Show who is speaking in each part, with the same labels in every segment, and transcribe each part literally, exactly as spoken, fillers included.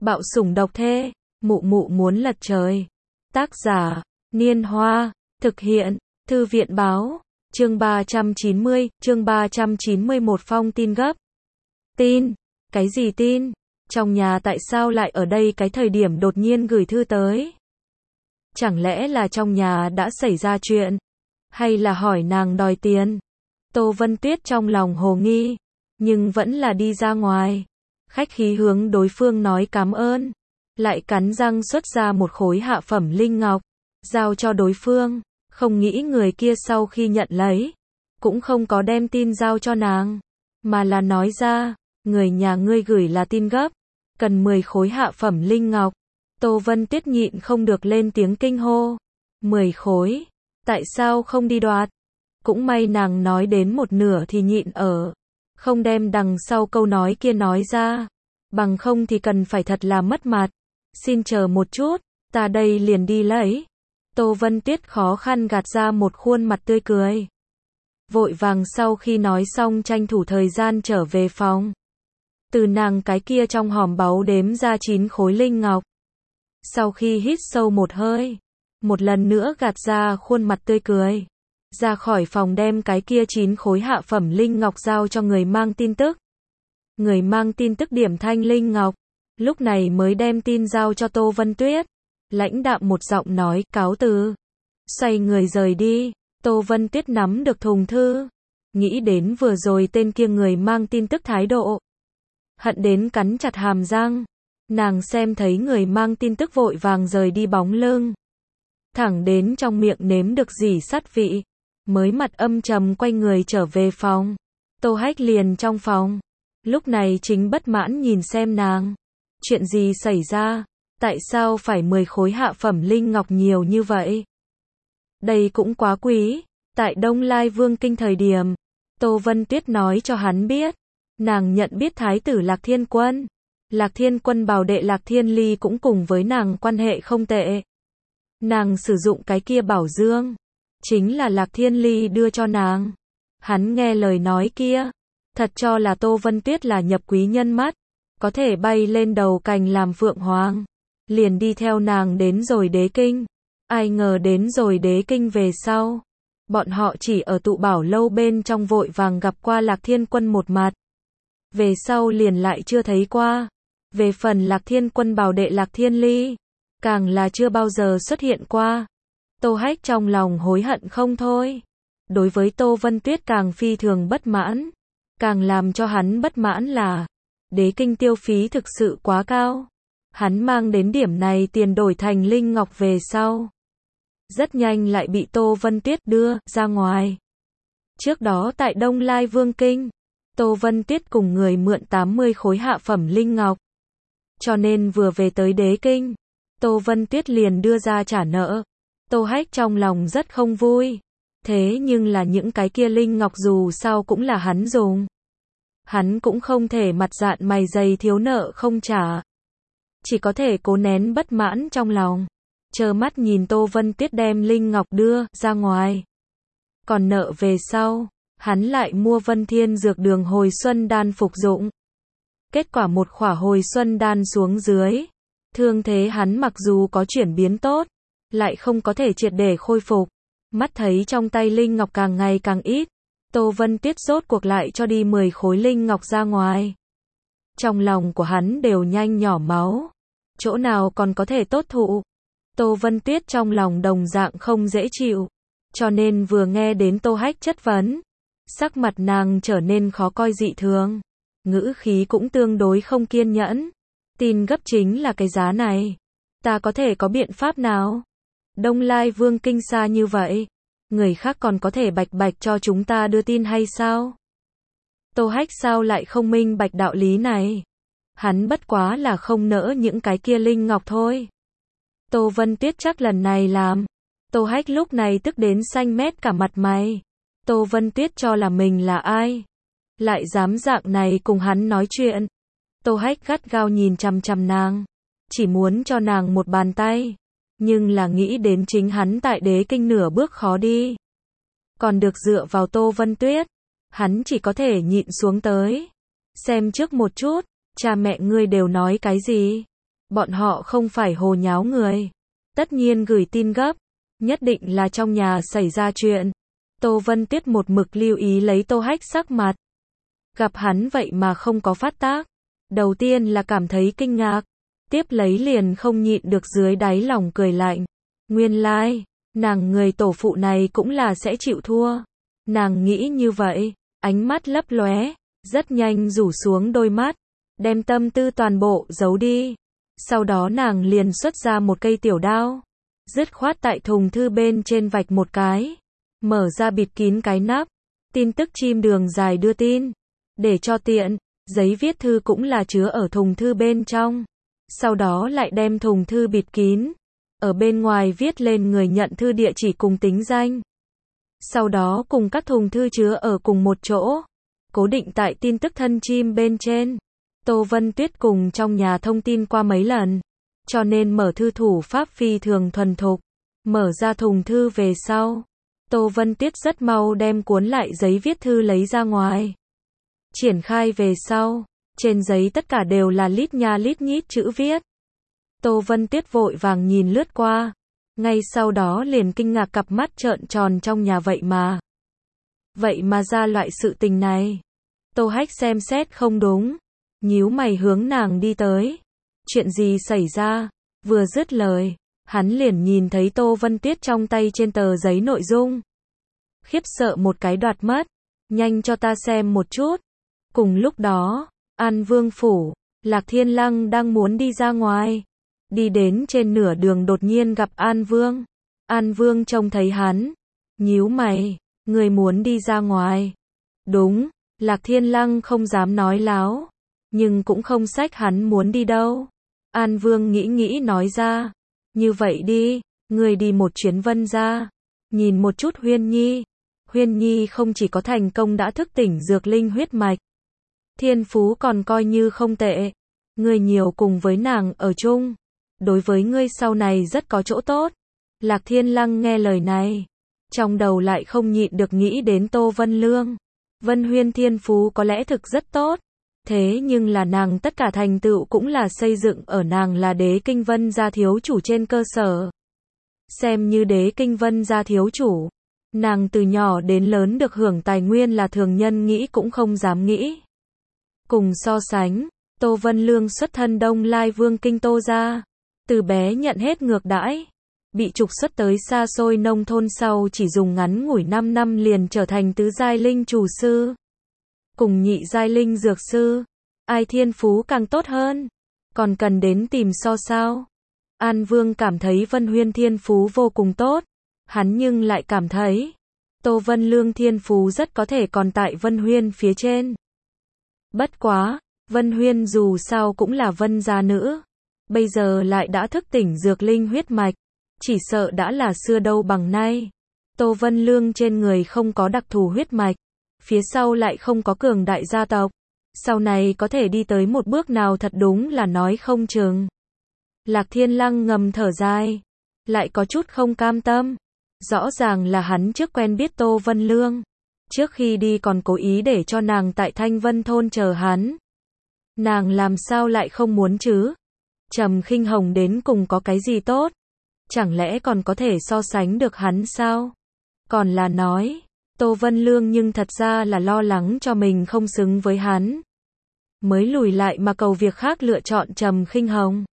Speaker 1: Bạo sủng độc thê, mụ mụ muốn lật trời. Tác giả, Niên Hoa, thực hiện, Thư viện báo, chương ba trăm chín mươi, chương ba trăm chín mươi mốt phong tin gấp. Tin? Cái gì tin? Trong nhà tại sao lại ở đây cái thời điểm đột nhiên gửi thư tới? Chẳng lẽ là trong nhà đã xảy ra chuyện? Hay là hỏi nàng đòi tiền? Tô Vân Tuyết trong lòng hồ nghi, nhưng vẫn là đi ra ngoài. Khách khí hướng đối phương nói cảm ơn, lại cắn răng xuất ra một khối hạ phẩm linh ngọc, giao cho đối phương, không nghĩ người kia sau khi nhận lấy, cũng không có đem tin giao cho nàng, mà là nói ra, người nhà ngươi gửi là tin gấp, cần mười khối hạ phẩm linh ngọc. Tô Vân Tuyết nhịn không được lên tiếng kinh hô, mười khối, tại sao không đi đoạt? Cũng may nàng nói đến một nửa thì nhịn ở, không đem đằng sau câu nói kia nói ra, bằng không thì cần phải thật là mất mặt. Xin chờ một chút, ta đây liền đi lấy. Tô Vân Tuyết khó khăn gạt ra một khuôn mặt tươi cười. Vội vàng sau khi nói xong tranh thủ thời gian trở về phòng. Từ nàng cái kia trong hòm báu đếm ra chín khối linh ngọc. Sau khi hít sâu một hơi, một lần nữa gạt ra khuôn mặt tươi cười, ra khỏi phòng đem cái kia chín khối hạ phẩm linh ngọc giao cho người mang tin tức. Người mang tin tức điểm thanh linh ngọc, lúc này mới đem tin giao cho Tô Vân Tuyết. Lãnh đạm một giọng nói, cáo từ. Xoay người rời đi, Tô Vân Tuyết nắm được thùng thư. Nghĩ đến vừa rồi tên kia người mang tin tức thái độ. Hận đến cắn chặt hàm răng. Nàng xem thấy người mang tin tức vội vàng rời đi bóng lưng. Thẳng đến trong miệng nếm được dỉ sắt vị. Mới mặt âm trầm quay người trở về phòng. Tô Hách liền trong phòng. Lúc này chính bất mãn nhìn xem nàng. Chuyện gì xảy ra? Tại sao phải mười khối hạ phẩm linh ngọc nhiều như vậy? Đây cũng quá quý. Tại Đông Lai Vương Kinh thời điểm, Tô Vân Tuyết nói cho hắn biết. Nàng nhận biết Thái tử Lạc Thiên Quân. Lạc Thiên Quân bảo đệ Lạc Thiên Ly cũng cùng với nàng quan hệ không tệ. Nàng sử dụng cái kia bảo dương. Chính là Lạc Thiên Ly đưa cho nàng. Hắn nghe lời nói kia. Thật cho là Tô Vân Tuyết là nhập quý nhân mắt. Có thể bay lên đầu cành làm phượng hoàng. Liền đi theo nàng đến rồi Đế Kinh. Ai ngờ đến rồi Đế Kinh về sau. Bọn họ chỉ ở tụ bảo lâu bên trong vội vàng gặp qua Lạc Thiên Quân một mặt. Về sau liền lại chưa thấy qua. Về phần Lạc Thiên Quân bảo đệ Lạc Thiên Ly, càng là chưa bao giờ xuất hiện qua. Tô Hách trong lòng hối hận không thôi. Đối với Tô Vân Tuyết càng phi thường bất mãn. Càng làm cho hắn bất mãn là Đế Kinh tiêu phí thực sự quá cao. Hắn mang đến điểm này tiền đổi thành linh ngọc về sau. Rất nhanh lại bị Tô Vân Tuyết đưa ra ngoài. Trước đó tại Đông Lai Vương Kinh, Tô Vân Tuyết cùng người mượn tám mươi khối hạ phẩm linh ngọc. Cho nên vừa về tới Đế Kinh, Tô Vân Tuyết liền đưa ra trả nợ. Tô Hách trong lòng rất không vui. Thế nhưng là những cái kia linh ngọc dù sao cũng là hắn dùng. Hắn cũng không thể mặt dạn mày dày thiếu nợ không trả. Chỉ có thể cố nén bất mãn trong lòng. Chờ mắt nhìn Tô Vân Tuyết đem linh ngọc đưa ra ngoài. Còn nợ về sau, hắn lại mua Vân Thiên Dược Đường hồi xuân đan phục dụng. Kết quả một khỏa hồi xuân đan xuống dưới. Thương thế hắn mặc dù có chuyển biến tốt, lại không có thể triệt để khôi phục. Mắt thấy trong tay linh ngọc càng ngày càng ít. Tô Vân Tuyết rốt cuộc lại cho đi mười khối linh ngọc ra ngoài. Trong lòng của hắn đều nhanh nhỏ máu. Chỗ nào còn có thể tốt thụ. Tô Vân Tuyết trong lòng đồng dạng không dễ chịu. Cho nên vừa nghe đến Tô Hách chất vấn. Sắc mặt nàng trở nên khó coi dị thường. Ngữ khí cũng tương đối không kiên nhẫn. Tin gấp chính là cái giá này. Ta có thể có biện pháp nào? Đông Lai Vương Kinh xa như vậy. Người khác còn có thể bạch bạch cho chúng ta đưa tin hay sao? Tô Hách sao lại không minh bạch đạo lý này? Hắn bất quá là không nỡ những cái kia linh ngọc thôi. Tô Vân Tuyết chắc lần này làm. Tô Hách lúc này tức đến xanh mét cả mặt mày. Tô Vân Tuyết cho là mình là ai? Lại dám dạng này cùng hắn nói chuyện. Tô Hách gắt gao nhìn chằm chằm nàng. Chỉ muốn cho nàng một bàn tay. Nhưng là nghĩ đến chính hắn tại Đế Kinh nửa bước khó đi. Còn được dựa vào Tô Vân Tuyết. Hắn chỉ có thể nhịn xuống tới. Xem trước một chút, cha mẹ ngươi đều nói cái gì? Bọn họ không phải hồ nháo người. Tất nhiên gửi tin gấp. Nhất định là trong nhà xảy ra chuyện. Tô Vân Tuyết một mực lưu ý lấy Tô Hách sắc mặt. Gặp hắn vậy mà không có phát tác. Đầu tiên là cảm thấy kinh ngạc. Tiếp lấy liền không nhịn được dưới đáy lòng cười lạnh. Nguyên lai, like, nàng người tổ phụ này cũng là sẽ chịu thua. Nàng nghĩ như vậy, ánh mắt lấp lóe, rất nhanh rủ xuống đôi mắt, đem tâm tư toàn bộ giấu đi. Sau đó nàng liền xuất ra một cây tiểu đao, dứt khoát tại thùng thư bên trên vạch một cái, mở ra bịt kín cái nắp, tin tức chim đường dài đưa tin, để cho tiện, giấy viết thư cũng là chứa ở thùng thư bên trong. Sau đó lại đem thùng thư bịt kín, ở bên ngoài viết lên người nhận thư địa chỉ cùng tính danh. Sau đó cùng các thùng thư chứa ở cùng một chỗ, cố định tại tin tức thân chim bên trên. Tô Vân Tuyết cùng trong nhà thông tin qua mấy lần, cho nên mở thư thủ pháp phi thường thuần thục. Mở ra thùng thư về sau, Tô Vân Tuyết rất mau đem cuốn lại giấy viết thư lấy ra ngoài. Triển khai về sau, trên giấy tất cả đều là lít nha lít nhít chữ viết. Tô Vân Tuyết vội vàng nhìn lướt qua, ngay sau đó liền kinh ngạc cặp mắt trợn tròn trong nhà vậy mà. Vậy mà ra loại sự tình này. Tô Hách xem xét không đúng, nhíu mày hướng nàng đi tới. Chuyện gì xảy ra? Vừa dứt lời, hắn liền nhìn thấy Tô Vân Tuyết trong tay trên tờ giấy nội dung. Khiếp sợ một cái đoạt mất, nhanh cho ta xem một chút. Cùng lúc đó, An Vương phủ, Lạc Thiên Lăng đang muốn đi ra ngoài. Đi đến trên nửa đường đột nhiên gặp An Vương. An Vương trông thấy hắn, nhíu mày, người muốn đi ra ngoài. Đúng, Lạc Thiên Lăng không dám nói láo, nhưng cũng không xách hắn muốn đi đâu. An Vương nghĩ nghĩ nói ra, như vậy đi, người đi một chuyến Vân gia, nhìn một chút Huyên Nhi. Huyên Nhi không chỉ có thành công đã thức tỉnh dược linh huyết mạch, thiên phú còn coi như không tệ. Người nhiều cùng với nàng ở chung, đối với ngươi sau này rất có chỗ tốt. Lạc Thiên Lăng nghe lời này, trong đầu lại không nhịn được nghĩ đến Tô Vân Lương. Vân Huyên thiên phú có lẽ thực rất tốt, thế nhưng là nàng tất cả thành tựu cũng là xây dựng ở nàng là đế kinh Vân gia thiếu chủ trên cơ sở. Xem như đế kinh Vân gia thiếu chủ, nàng từ nhỏ đến lớn được hưởng tài nguyên là thường nhân nghĩ cũng không dám nghĩ. Cùng so sánh, Tô Vân Lương xuất thân Đông Lai Vương kinh Tô gia, từ bé nhận hết ngược đãi, bị trục xuất tới xa xôi nông thôn sau chỉ dùng ngắn ngủi năm năm liền trở thành tứ giai linh chủ sư, cùng nhị giai linh dược sư. Ai thiên phú càng tốt hơn, còn cần đến tìm so sao? An Vương cảm thấy Vân Huyên thiên phú vô cùng tốt, hắn nhưng lại cảm thấy Tô Vân Lương thiên phú rất có thể còn tại Vân Huyên phía trên. Bất quá, Vân Huyên dù sao cũng là Vân gia nữ, bây giờ lại đã thức tỉnh dược linh huyết mạch, chỉ sợ đã là xưa đâu bằng nay. Tô Vân Lương trên người không có đặc thù huyết mạch, phía sau lại không có cường đại gia tộc, sau này có thể đi tới một bước nào thật đúng là nói không chừng. Lạc Thiên Lăng ngầm thở dài, lại có chút không cam tâm. Rõ ràng là hắn trước quen biết Tô Vân Lương, trước khi đi còn cố ý để cho nàng tại Thanh Vân thôn chờ hắn. Nàng làm sao lại không muốn chứ? Trầm Khinh Hồng đến cùng có cái gì tốt? Chẳng lẽ còn có thể so sánh được hắn sao? Còn là nói, Tô Vân Lương nhưng thật ra là lo lắng cho mình không xứng với hắn, mới lùi lại mà cầu việc khác lựa chọn Trầm Khinh Hồng.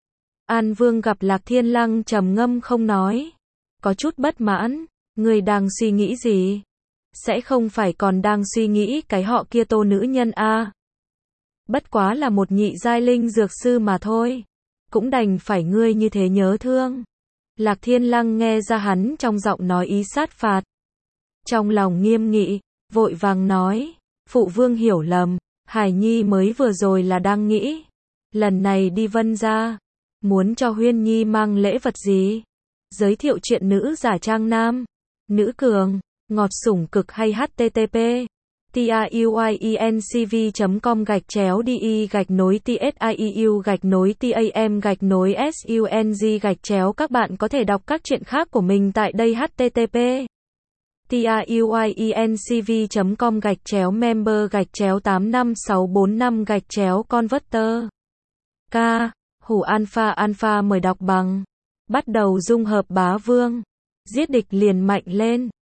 Speaker 1: An Vương gặp Lạc Thiên Lăng trầm ngâm không nói, có chút bất mãn. Người đang suy nghĩ gì? Sẽ không phải còn đang suy nghĩ cái họ kia Tô nữ nhân a? À? Bất quá là một nhị giai linh dược sư mà thôi, cũng đành phải ngươi như thế nhớ thương. Lạc Thiên Lăng nghe ra hắn trong giọng nói ý sát phạt, trong lòng nghiêm nghị, vội vàng nói, phụ vương hiểu lầm, Hải Nhi mới vừa rồi là đang nghĩ, lần này đi Vân gia, muốn cho Huyên Nhi mang lễ vật gì? Giới thiệu chuyện nữ giả trang nam, nữ cường, ngọt sủng cực hay http tiuienCV chấm com gạch chéo đi gạch nối tsiu gạch nối tam gạch nối sung gạch chéo. Các bạn có thể đọc các chuyện khác của mình tại đây. Http tiuienCV chấm com gạch chéo member gạch chéo tám năm sáu bốn năm gạch chéo converter. K Hủ Alpha Alpha mời đọc bằng. Bắt đầu dung hợp bá vương. Giết địch liền mạnh lên.